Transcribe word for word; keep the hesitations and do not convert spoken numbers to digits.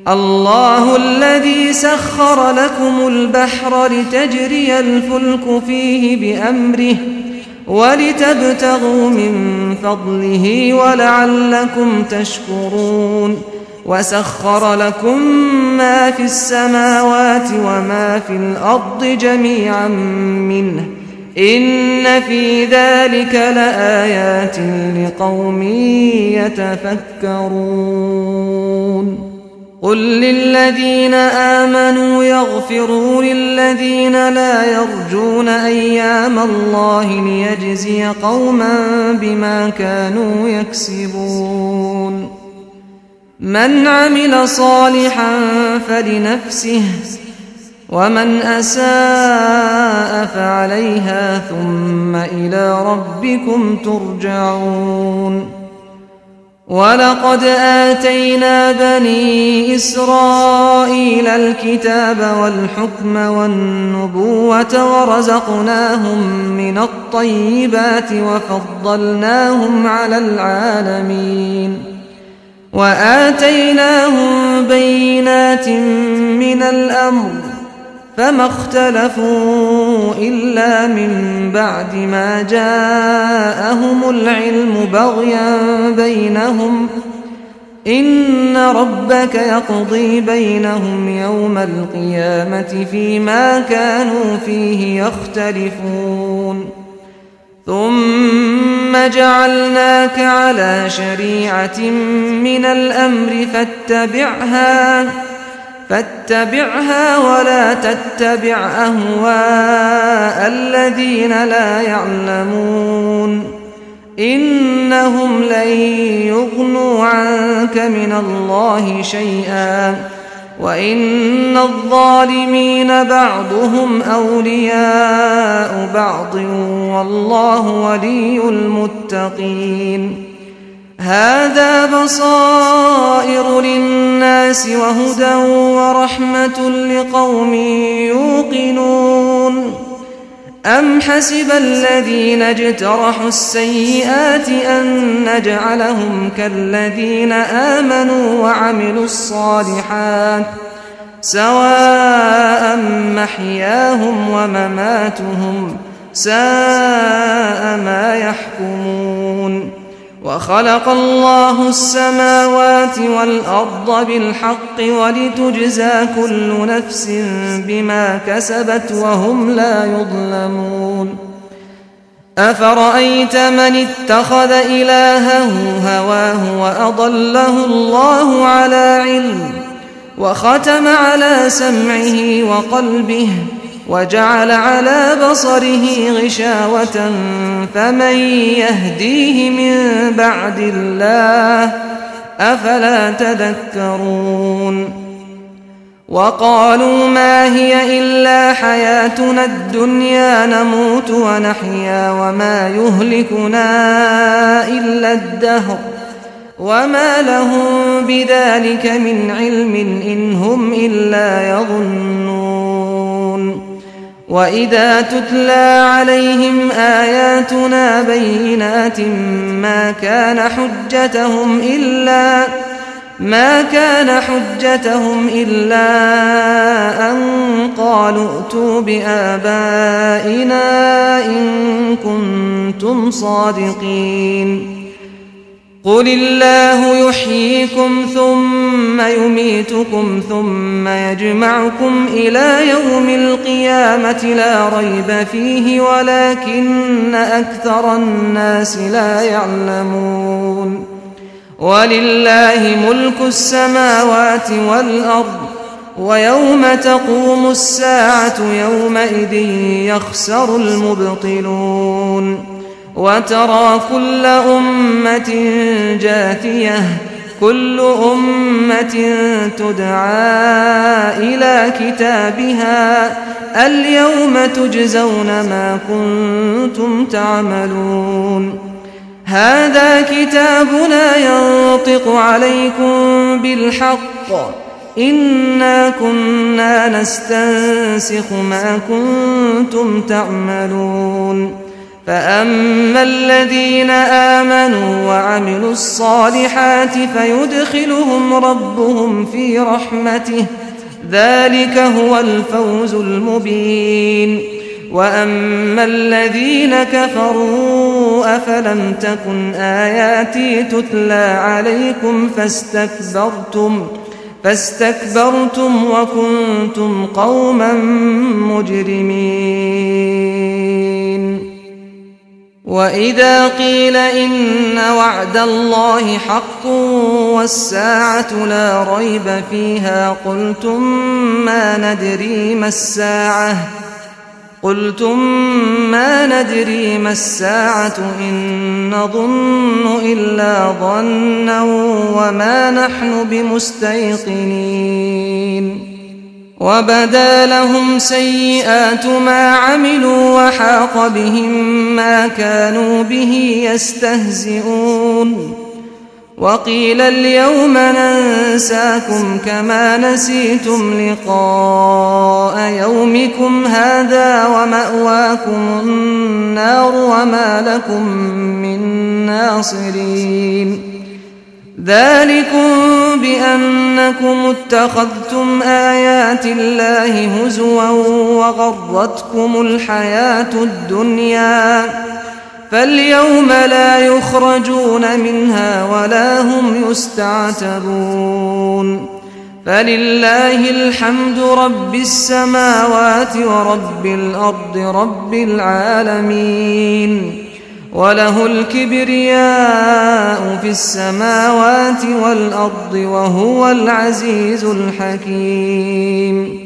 الله الذي سخر لكم البحر لتجري الفلك فيه بأمره ولتبتغوا من فضله ولعلكم تشكرون وسخر لكم ما في السماوات وما في الأرض جميعا منه إن في ذلك لآيات لقوم يتفكرون قل للذين آمنوا يغفروا للذين لا يرجون أيام الله ليجزي قوما بما كانوا يكسبون من عمل صالحا فلنفسه ومن أساء فعليها ثم إلى ربكم ترجعون ولقد آتينا بني إسرائيل الكتاب والحكم والنبوة ورزقناهم من الطيبات وفضلناهم على العالمين وآتيناهم بينات من الأمر فما اختلفوا إلا من بعد ما جاءهم العلم بغيا بينهم إن ربك يقضي بينهم يوم القيامة فيما كانوا فيه يختلفون ثم جعلناك على شريعة من الأمر فاتبعها فاتبعها ولا تتبع أهواء الذين لا يعلمون إنهم لن يغنوا عنك من الله شيئا وإن الظالمين بعضهم أولياء بعض والله ولي المتقين هذا بصائر للناس وهدى ورحمة لقوم يوقنون أم حسب الذين اجترحوا السيئات أن نجعلهم كالذين آمنوا وعملوا الصالحات سواء محياهم ومماتهم ساء ما يحكمون وخلق الله السماوات والأرض بالحق ولتجزى كل نفس بما كسبت وهم لا يظلمون أفرأيت من اتخذ إلهه هواه وأضله الله على علم وختم على سمعه وقلبه وجعل على بصره غشاوة فمن يهديه من بعد الله أفلا تذكرون وقالوا ما هي إلا حياتنا الدنيا نموت ونحيا وما يهلكنا إلا الدهر وما لهم بذلك من علم إن هم إلا يظنون وإذا تتلى عليهم آياتنا بينات ما كان حجتهم إلا ما كان حجتهم إلا أن قالوا ائتوا بآبائنا إن كنتم صادقين قل الله يحييكم ثم يميتكم ثم يجمعكم إلى يوم القيامة لا ريب فيه ولكن أكثر الناس لا يعلمون ولله ملك السماوات والأرض ويوم تقوم الساعة يومئذ يخسر المبطلون وترى كل أمة جاثية كل أمة تدعى إلى كتابها اليوم تجزون ما كنتم تعملون هذا كتابنا ينطق عليكم بالحق إنا كنا نستنسخ ما كنتم تعملون فأما الذين آمنوا وعملوا الصالحات فيدخلهم ربهم في رحمته ذلك هو الفوز المبين وأما الذين كفروا أفلم تكن آياتي تتلى عليكم فاستكبرتم فاستكبرتم وكنتم قوما مجرمين وإذا قيل إن وعد الله حق والساعة لا ريب فيها قلتم ما ندري ما الساعة قلتم ما ندري ما الساعة إن نظن إلا ظنا وما نحن بمستيقنين وبدا لهم سيئات ما عملوا وحاق بهم ما كانوا به يستهزئون وقيل اليوم ننساكم كما نسيتم لقاء يومكم هذا ومأواكم النار وما لكم من ناصرين ذلكم بأنكم اتخذتم آيات الله هزوا وغرتكم الحياة الدنيا فاليوم لا يخرجون منها ولا هم يستعتبون فلله الحمد رب السماوات ورب الأرض رب العالمين وله الكبرياء في السماوات والأرض وهو العزيز الحكيم